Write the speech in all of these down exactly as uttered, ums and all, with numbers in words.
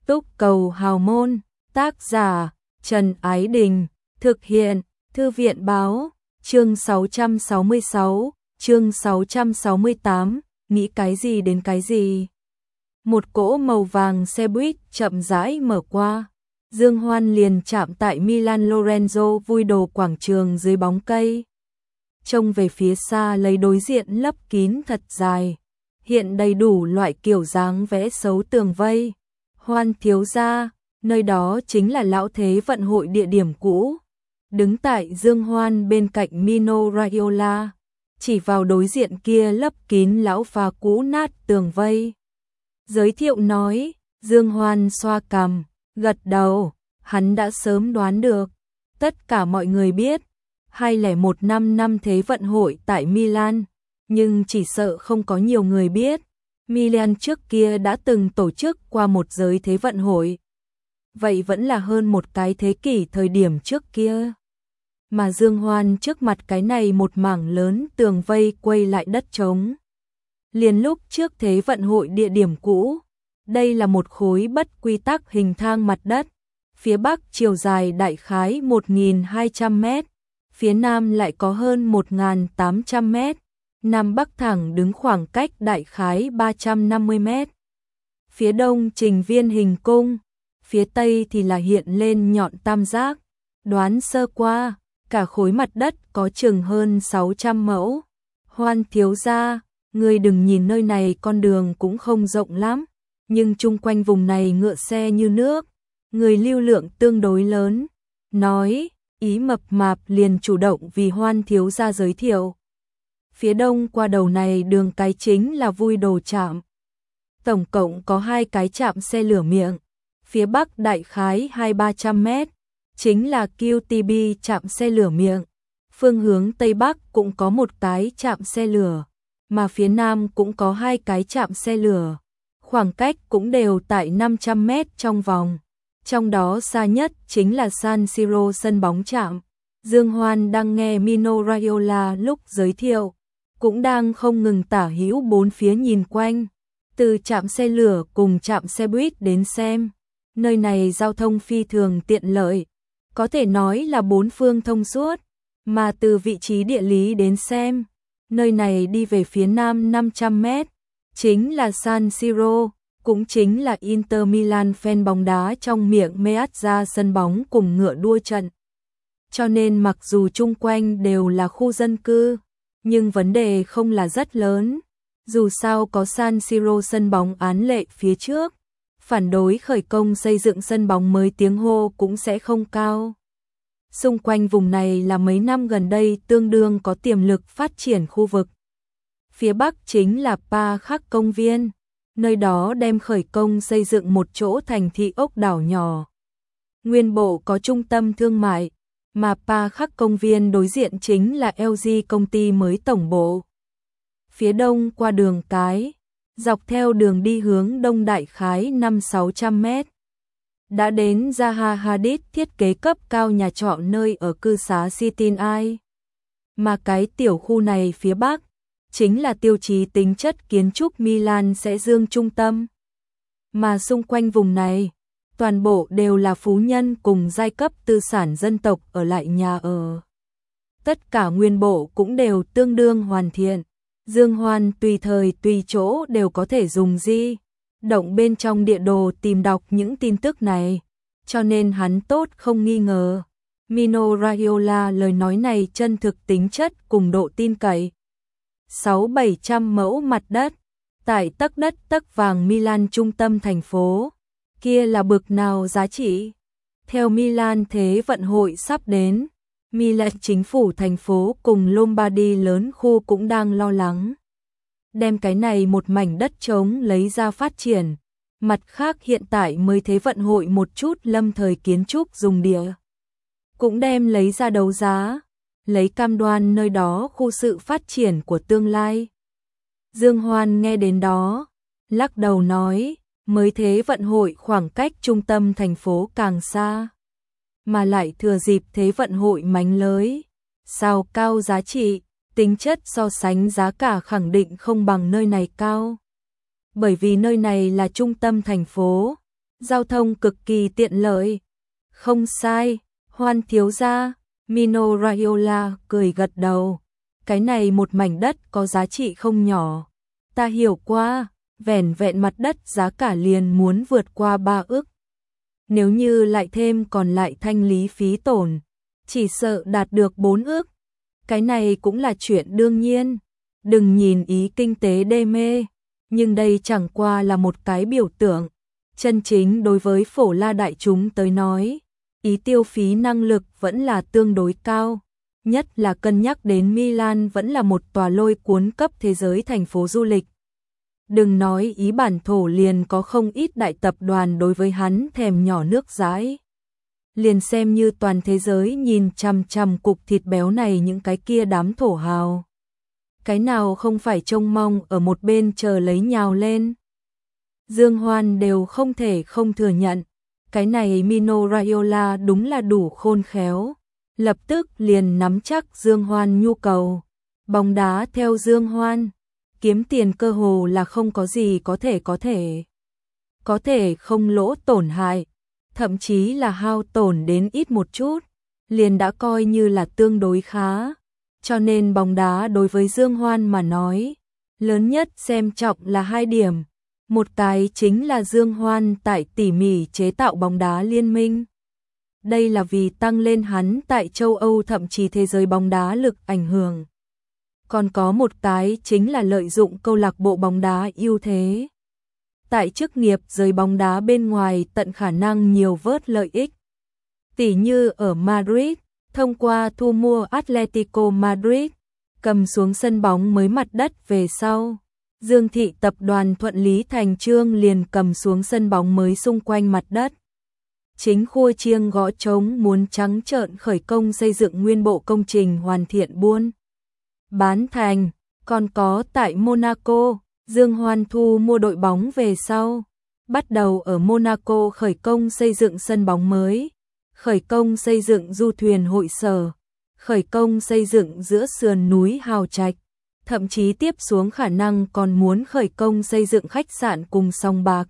Túc Cầu Hào Môn, tác giả Trần Ái Đình, thực hiện Thư viện Báo, chương sáu trăm sáu mươi sáu, chương sáu trăm sáu mươi tám, nghĩ cái gì đến cái gì. Một cỗ màu vàng xe buýt chậm rãi mở qua, Dương Hoan liền chạm tại Milan Lorenzo vui đồ quảng trường dưới bóng cây. Trông về phía xa lấy đối diện lấp kín thật dài, hiện đầy đủ loại kiểu dáng vẽ xấu tường vây. Hoan thiếu gia, nơi đó chính là lão thế vận hội địa điểm cũ. Đứng tại Dương Hoan bên cạnh Mino Raiola, chỉ vào đối diện kia lấp kín lão phà cũ nát tường vây. Giới thiệu nói, Dương Hoan xoa cằm, gật đầu, hắn đã sớm đoán được. Tất cả mọi người biết, hai không một năm năm thế vận hội tại Milan, nhưng chỉ sợ không có nhiều người biết. Milan trước kia đã từng tổ chức qua một giới thế vận hội. Vậy vẫn là hơn một cái thế kỷ thời điểm trước kia. Mà Dương Hoan trước mặt cái này một mảng lớn tường vây quay lại đất trống. Liền lúc trước thế vận hội địa điểm cũ, đây là một khối bất quy tắc hình thang mặt đất. Phía bắc chiều dài đại khái một nghìn hai trăm mét, phía nam lại có hơn một nghìn tám trăm mét. Nam bắc thẳng đứng khoảng cách đại khái ba trăm năm mươi mét. Phía đông trình viên hình cung, phía tây thì là hiện lên nhọn tam giác. Đoán sơ qua, cả khối mặt đất có chừng hơn sáu trăm mẫu. Hoan thiếu gia, ngươi đừng nhìn nơi này con đường cũng không rộng lắm, nhưng chung quanh vùng này ngựa xe như nước, người lưu lượng tương đối lớn. Nói, ý mập mạp liền chủ động vì Hoan thiếu gia giới thiệu. Phía đông qua đầu này đường cái chính là vui đồ trạm. Tổng cộng có hai cái trạm xe lửa miệng. Phía bắc đại khái hai ba trăm mét, chính là quy tê bê trạm xe lửa miệng. Phương hướng tây bắc cũng có một cái trạm xe lửa, mà phía nam cũng có hai cái trạm xe lửa. Khoảng cách cũng đều tại năm trăm mét trong vòng. Trong đó xa nhất chính là San Siro sân bóng trạm. Dương Hoan đang nghe Mino Raiola lúc giới thiệu, cũng đang không ngừng tả hữu bốn phía nhìn quanh, từ trạm xe lửa cùng trạm xe buýt đến xem. Nơi này giao thông phi thường tiện lợi, có thể nói là bốn phương thông suốt, mà từ vị trí địa lý đến xem, nơi này đi về phía nam năm trăm mét, chính là San Siro, cũng chính là Inter Milan fan bóng đá trong miệng Meazza sân bóng cùng ngựa đua trận. Cho nên mặc dù chung quanh đều là khu dân cư, nhưng vấn đề không là rất lớn. Dù sao có San Siro sân bóng án lệ phía trước, phản đối khởi công xây dựng sân bóng mới tiếng hô cũng sẽ không cao. Xung quanh vùng này là mấy năm gần đây tương đương có tiềm lực phát triển khu vực. Phía bắc chính là Pa Khắc công viên, nơi đó đem khởi công xây dựng một chỗ thành thị ốc đảo nhỏ. Nguyên bộ có trung tâm thương mại, mà Pa Khắc công viên đối diện chính là lờ giê công ty mới tổng bộ. Phía đông qua đường cái, dọc theo đường đi hướng đông đại khái năm sáu trăm mét. Đã đến Zaha Hadid thiết kế cấp cao nhà trọ nơi ở cư xá City Eye. Mà cái tiểu khu này phía bắc, chính là tiêu chí tính chất kiến trúc Milan sẽ dương trung tâm. Mà xung quanh vùng này, toàn bộ đều là phú nhân cùng giai cấp tư sản dân tộc ở lại nhà ở. Tất cả nguyên bộ cũng đều tương đương hoàn thiện. Dương Hoan tùy thời tùy chỗ đều có thể dùng di động bên trong địa đồ tìm đọc những tin tức này, cho nên hắn tốt không nghi ngờ. Mino Raiola lời nói này chân thực tính chất cùng độ tin cậy. Sáu bảy trăm mẫu mặt đất, tại tấc đất tấc vàng Milan trung tâm thành phố, kia là bực nào giá trị. Theo Milan thế vận hội sắp đến, Milan chính phủ thành phố cùng Lombardy lớn khu cũng đang lo lắng. Đem cái này một mảnh đất trống lấy ra phát triển. Mặt khác hiện tại mới thế vận hội một chút lâm thời kiến trúc dùng địa. Cũng đem lấy ra đấu giá, lấy cam đoan nơi đó khu sự phát triển của tương lai. Dương Hoan nghe đến đó, lắc đầu nói, mới thế vận hội khoảng cách trung tâm thành phố càng xa. Mà lại thừa dịp thế vận hội mánh lới, sao cao giá trị, tính chất so sánh giá cả khẳng định không bằng nơi này cao. Bởi vì nơi này là trung tâm thành phố, giao thông cực kỳ tiện lợi. Không sai, Hoan thiếu gia, Mino Raiola cười gật đầu. Cái này một mảnh đất có giá trị không nhỏ. Ta hiểu qua, vẻn vẹn mặt đất giá cả liền muốn vượt qua ba ức. Nếu như lại thêm còn lại thanh lý phí tổn, chỉ sợ đạt được bốn ức. Cái này cũng là chuyện đương nhiên. Đừng nhìn ý kinh tế đê mê, nhưng đây chẳng qua là một cái biểu tượng. Chân chính đối với phổ la đại chúng tới nói, ý tiêu phí năng lực vẫn là tương đối cao. Nhất là cân nhắc đến Milan vẫn là một tòa lôi cuốn cấp thế giới thành phố du lịch. Đừng nói ý bản thổ liền có không ít đại tập đoàn đối với hắn thèm nhỏ nước dãi. Liền xem như toàn thế giới nhìn chằm chằm cục thịt béo này những cái kia đám thổ hào. Cái nào không phải trông mong ở một bên chờ lấy nhào lên. Dương Hoan đều không thể không thừa nhận. Cái này Mino Raiola đúng là đủ khôn khéo. Lập tức liền nắm chắc Dương Hoan nhu cầu. Bóng đá theo Dương Hoan. Kiếm tiền cơ hồ là không có gì có thể có thể. Có thể không lỗ tổn hại. Thậm chí là hao tổn đến ít một chút. Liền đã coi như là tương đối khá. Cho nên bóng đá đối với Dương Hoan mà nói. Lớn nhất xem trọng là hai điểm. Một cái chính là Dương Hoan tại tỉ mỉ chế tạo bóng đá liên minh. Đây là vì tăng lên hắn tại châu Âu thậm chí thế giới bóng đá lực ảnh hưởng. Còn có một cái chính là lợi dụng câu lạc bộ bóng đá ưu thế. Tại chức nghiệp giới bóng đá bên ngoài tận khả năng nhiều vớt lợi ích. Tỉ như ở Madrid, thông qua thu mua Atletico Madrid, cầm xuống sân bóng mới mặt đất về sau. Dương Thị tập đoàn thuận lý thành chương liền cầm xuống sân bóng mới xung quanh mặt đất. Chính khua chiêng gõ trống muốn trắng trợn khởi công xây dựng nguyên bộ công trình hoàn thiện buôn bán thành. Còn có tại Monaco, Dương Hoan thu mua đội bóng về sau, bắt đầu ở Monaco khởi công xây dựng sân bóng mới, khởi công xây dựng du thuyền hội sở, khởi công xây dựng giữa sườn núi hào trạch, thậm chí tiếp xuống khả năng còn muốn khởi công xây dựng khách sạn cùng sòng bạc.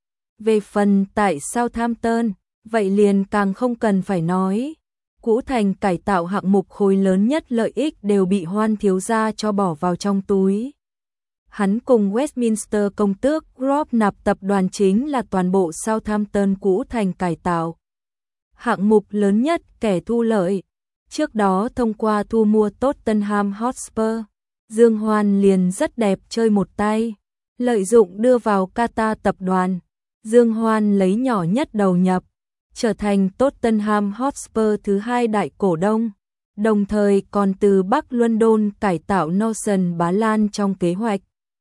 Về phần tại Southampton, vậy liền càng không cần phải nói. Cũ thành cải tạo hạng mục khối lớn nhất lợi ích đều bị Hoan thiếu gia cho bỏ vào trong túi. Hắn cùng Westminster công tước Group nạp tập đoàn chính là toàn bộ Southampton cũ thành cải tạo. Hạng mục lớn nhất kẻ thu lợi. Trước đó thông qua thu mua Tottenham Hotspur, Dương Hoan liền rất đẹp chơi một tay. Lợi dụng đưa vào Qatar tập đoàn, Dương Hoan lấy nhỏ nhất đầu nhập, trở thành Tottenham Hotspur thứ hai đại cổ đông, đồng thời còn từ Bắc London cải tạo Notion Bá Lan trong kế hoạch.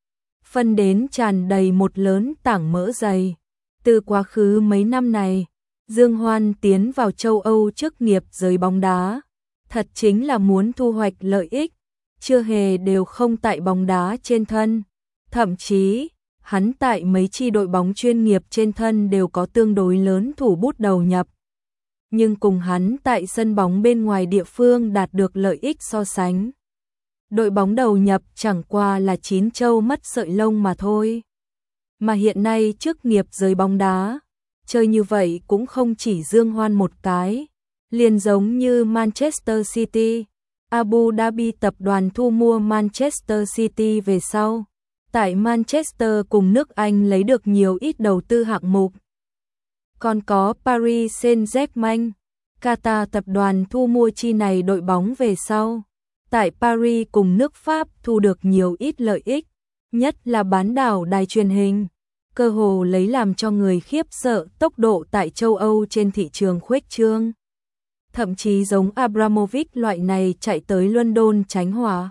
Phân đến tràn đầy một lớn tảng mỡ dày. Từ quá khứ mấy năm này, Dương Hoan tiến vào châu Âu chức nghiệp giới bóng đá, thật chính là muốn thu hoạch lợi ích, chưa hề đều không tại bóng đá trên thân, thậm chí hắn tại mấy chi đội bóng chuyên nghiệp trên thân đều có tương đối lớn thủ bút đầu nhập. Nhưng cùng hắn tại sân bóng bên ngoài địa phương đạt được lợi ích so sánh. Đội bóng đầu nhập chẳng qua là chín châu mất sợi lông mà thôi. Mà hiện nay chức nghiệp giới bóng đá, chơi như vậy cũng không chỉ Dương Hoan một cái. Liền giống như Manchester City, Abu Dhabi tập đoàn thu mua Manchester City về sau. Tại Manchester cùng nước Anh lấy được nhiều ít đầu tư hạng mục. Còn có Paris Saint-Germain, Qatar tập đoàn thu mua chi này đội bóng về sau. Tại Paris cùng nước Pháp thu được nhiều ít lợi ích, nhất là bán đảo đài truyền hình. Cơ hồ lấy làm cho người khiếp sợ tốc độ tại châu Âu trên thị trường khuếch trương. Thậm chí giống Abramovich loại này chạy tới London tránh họa.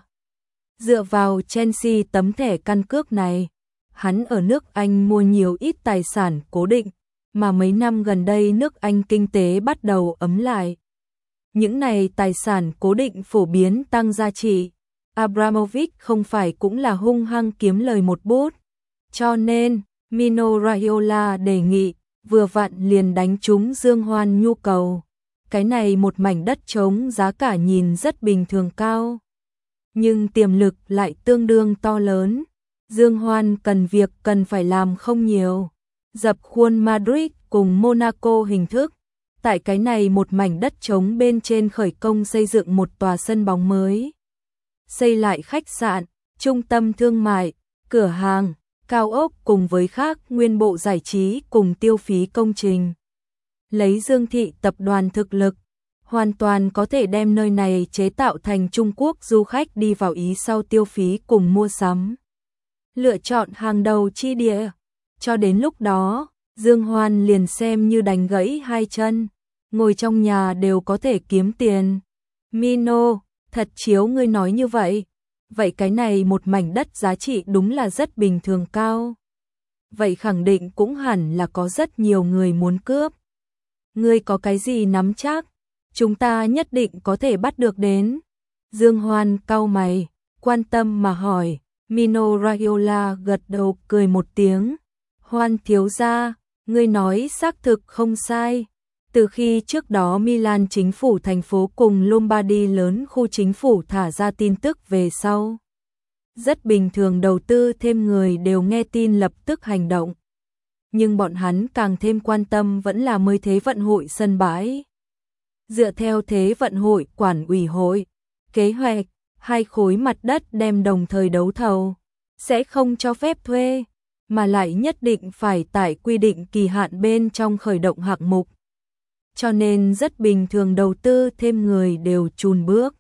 Dựa vào Chelsea tấm thẻ căn cước này, hắn ở nước Anh mua nhiều ít tài sản cố định, mà mấy năm gần đây nước Anh kinh tế bắt đầu ấm lại. Những này tài sản cố định phổ biến tăng giá trị, Abramovich không phải cũng là hung hăng kiếm lời một bút. Cho nên, Mino Raiola đề nghị, vừa vặn liền đánh trúng Dương Hoan nhu cầu. Cái này một mảnh đất trống giá cả nhìn rất bình thường cao, nhưng tiềm lực lại tương đương to lớn. Dương Hoan cần việc cần phải làm không nhiều, dập khuôn Madrid cùng Monaco hình thức. Tại cái này một mảnh đất trống bên trên khởi công xây dựng một tòa sân bóng mới. Xây lại khách sạn, trung tâm thương mại, cửa hàng, cao ốc cùng với khác nguyên bộ giải trí cùng tiêu phí công trình. Lấy Dương Thị tập đoàn thực lực, hoàn toàn có thể đem nơi này chế tạo thành Trung Quốc du khách đi vào ý sau tiêu phí cùng mua sắm. Lựa chọn hàng đầu chi địa. Cho đến lúc đó, Dương Hoan liền xem như đánh gãy hai chân, ngồi trong nhà đều có thể kiếm tiền. Mino, thật chiếu ngươi nói như vậy. Vậy cái này một mảnh đất giá trị đúng là rất bình thường cao. Vậy khẳng định cũng hẳn là có rất nhiều người muốn cướp. Ngươi có cái gì nắm chắc? Chúng ta nhất định có thể bắt được đến. Dương Hoan cau mày, quan tâm mà hỏi. Mino Raiola gật đầu cười một tiếng. Hoan thiếu gia, ngươi nói xác thực không sai. Từ khi trước đó Milan chính phủ thành phố cùng Lombardy lớn khu chính phủ thả ra tin tức về sau. Rất bình thường đầu tư thêm người đều nghe tin lập tức hành động. Nhưng bọn hắn càng thêm quan tâm vẫn là mới thế vận hội sân bãi. Dựa theo thế vận hội quản ủy hội, kế hoạch, hai khối mặt đất đem đồng thời đấu thầu, sẽ không cho phép thuê, mà lại nhất định phải tại quy định kỳ hạn bên trong khởi động hạng mục. Cho nên rất bình thường đầu tư thêm người đều chùn bước.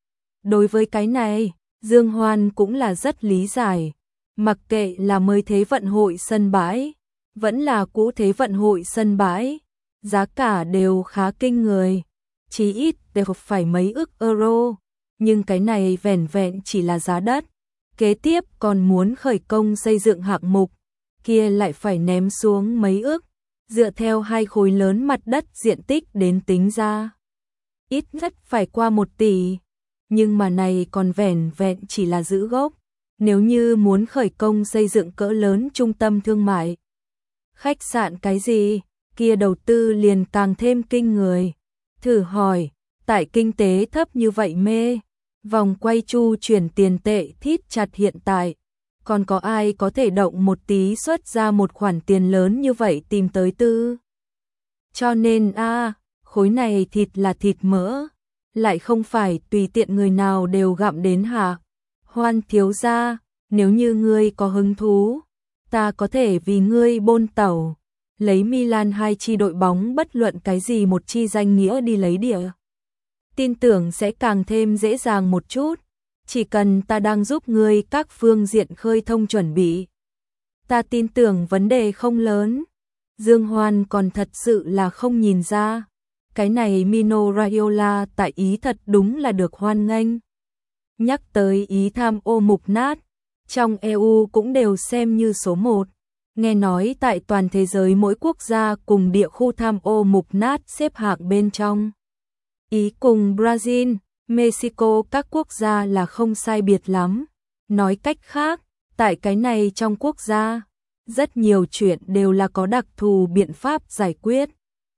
Đối với cái này, Dương Hoan cũng là rất lý giải, mặc kệ là mới thế vận hội sân bãi, vẫn là cũ thế vận hội sân bãi, giá cả đều khá kinh người, chí ít đều phải mấy ức euro, nhưng cái này vẻn vẹn chỉ là giá đất, kế tiếp còn muốn khởi công xây dựng hạng mục, kia lại phải ném xuống mấy ức, dựa theo hai khối lớn mặt đất diện tích đến tính ra. Ít nhất phải qua một tỷ, nhưng mà này còn vẻn vẹn chỉ là giữ gốc, nếu như muốn khởi công xây dựng cỡ lớn trung tâm thương mại, khách sạn cái gì, kia đầu tư liền càng thêm kinh người. Thử hỏi, tại kinh tế thấp như vậy mê, vòng quay chu chuyển tiền tệ thít chặt hiện tại, còn có ai có thể động một tí xuất ra một khoản tiền lớn như vậy tìm tới tư. Cho nên a à, khối này thịt là thịt mỡ, lại không phải tùy tiện người nào đều gặm đến hả? Hoan thiếu gia, nếu như ngươi có hứng thú, ta có thể vì ngươi bôn tẩu, lấy Milan hai chi đội bóng bất luận cái gì một chi danh nghĩa đi lấy địa. Tin tưởng sẽ càng thêm dễ dàng một chút, chỉ cần ta đang giúp ngươi các phương diện khơi thông chuẩn bị. Ta tin tưởng vấn đề không lớn. Dương Hoan còn thật sự là không nhìn ra. Cái này Mino Raiola tại ý thật đúng là được hoan nghênh. Nhắc tới ý tham ô mục nát, trong e u cũng đều xem như số một. Nghe nói tại toàn thế giới mỗi quốc gia cùng địa khu tham ô mục nát xếp hạng bên trong. Ý cùng Brazil, Mexico các quốc gia là không sai biệt lắm. Nói cách khác, tại cái này trong quốc gia, rất nhiều chuyện đều là có đặc thù biện pháp giải quyết.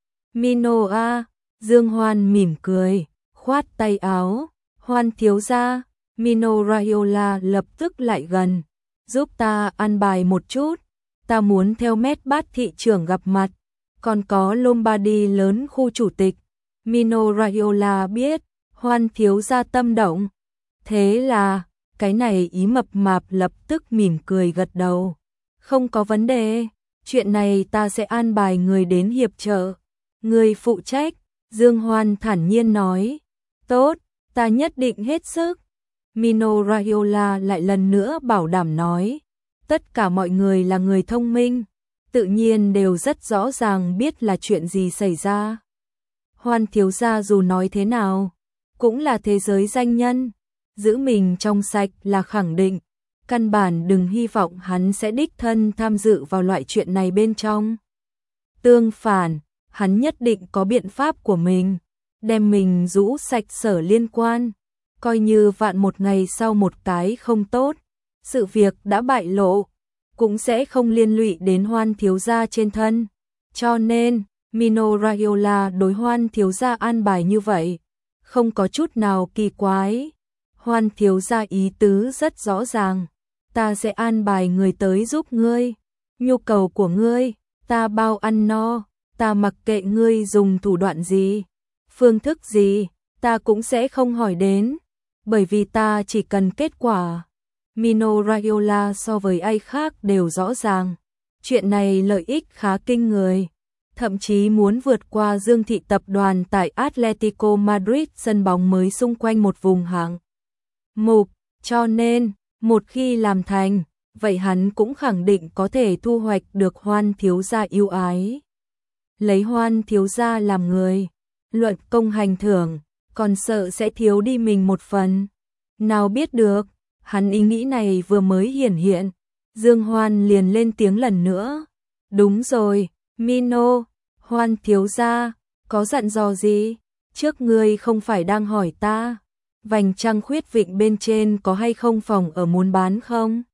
Mino a, Dương Hoan mỉm cười, khoát tay áo, Hoan thiếu gia, Mino Raiola lập tức lại gần, giúp ta ăn bài một chút, ta muốn theo mét bát thị trưởng gặp mặt, còn có Lombardy lớn khu chủ tịch. Mino Raiola biết, Hoan thiếu gia tâm động, thế là, cái này ý mập mạp lập tức mỉm cười gật đầu. Không có vấn đề, chuyện này ta sẽ an bài người đến hiệp trợ. Người phụ trách, Dương Hoan thản nhiên nói. Tốt, ta nhất định hết sức. Mino Raiola lại lần nữa bảo đảm nói. Tất cả mọi người là người thông minh, tự nhiên đều rất rõ ràng biết là chuyện gì xảy ra. Hoan thiếu gia dù nói thế nào, cũng là thế giới danh nhân, giữ mình trong sạch là khẳng định. Căn bản đừng hy vọng hắn sẽ đích thân tham dự vào loại chuyện này bên trong. Tương phản, hắn nhất định có biện pháp của mình, đem mình rũ sạch sở liên quan, coi như vạn một ngày sau một cái không tốt, sự việc đã bại lộ, cũng sẽ không liên lụy đến Hoan thiếu gia trên thân. Cho nên, Mino Raiola đối Hoan thiếu gia an bài như vậy, không có chút nào kỳ quái. Hoan thiếu gia ý tứ rất rõ ràng, ta sẽ an bài người tới giúp ngươi, nhu cầu của ngươi, ta bao ăn no, ta mặc kệ ngươi dùng thủ đoạn gì, phương thức gì, ta cũng sẽ không hỏi đến, bởi vì ta chỉ cần kết quả. Mino Raiola so với ai khác đều rõ ràng, chuyện này lợi ích khá kinh người, thậm chí muốn vượt qua Dương Thị tập đoàn tại Atletico Madrid, sân bóng mới xung quanh một vùng hạng mục, cho nên, một khi làm thành, vậy hắn cũng khẳng định có thể thu hoạch được Hoan thiếu gia yêu ái. Lấy Hoan thiếu gia làm người, luận công hành thưởng, còn sợ sẽ thiếu đi mình một phần. Nào biết được, hắn ý nghĩ này vừa mới hiển hiện, Dương Hoan liền lên tiếng lần nữa. Đúng rồi, Mino, Hoan thiếu gia, có dặn dò gì? Trước ngươi không phải đang hỏi ta, vành trăng khuyết vịnh bên trên có hay không phòng ở muốn bán không?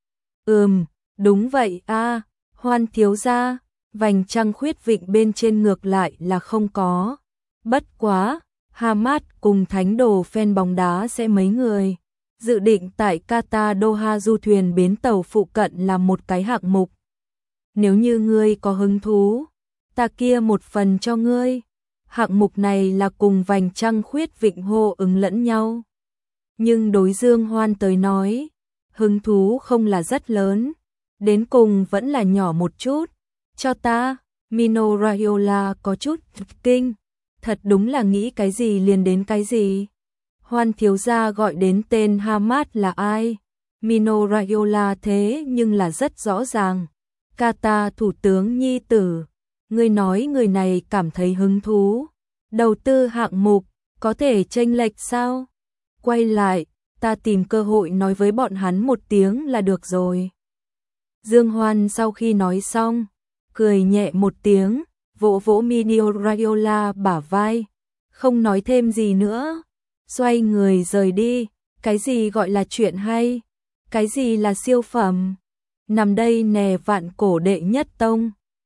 Ừm, đúng vậy a, à, Hoan thiếu gia, vành trăng khuyết vịnh bên trên ngược lại là không có. Bất quá, Hamad cùng thánh đồ fan bóng đá sẽ mấy người, dự định tại Qatar Doha du thuyền bến tàu phụ cận làm một cái hạng mục. Nếu như ngươi có hứng thú, ta kia một phần cho ngươi. Hạng mục này là cùng vành trăng khuyết vịnh hô ứng lẫn nhau. Nhưng đối Dương Hoan tới nói, hứng thú không là rất lớn, đến cùng vẫn là nhỏ một chút. Cho ta, Mino Raiola có chút kinh, thật đúng là nghĩ cái gì liền đến cái gì. Hoan thiếu gia gọi đến tên Hamad là ai? Mino Raiola thế nhưng là rất rõ ràng. Qatar thủ tướng nhi tử, ngươi nói người này cảm thấy hứng thú. Đầu tư hạng mục, có thể chênh lệch sao? Quay lại, ta tìm cơ hội nói với bọn hắn một tiếng là được rồi. Dương Hoan sau khi nói xong, cười nhẹ một tiếng, vỗ vỗ Mino Raiola bả vai, không nói thêm gì nữa, xoay người rời đi. Cái gì gọi là chuyện hay? Cái gì là siêu phẩm? Nằm đây nè vạn cổ đệ nhất tông.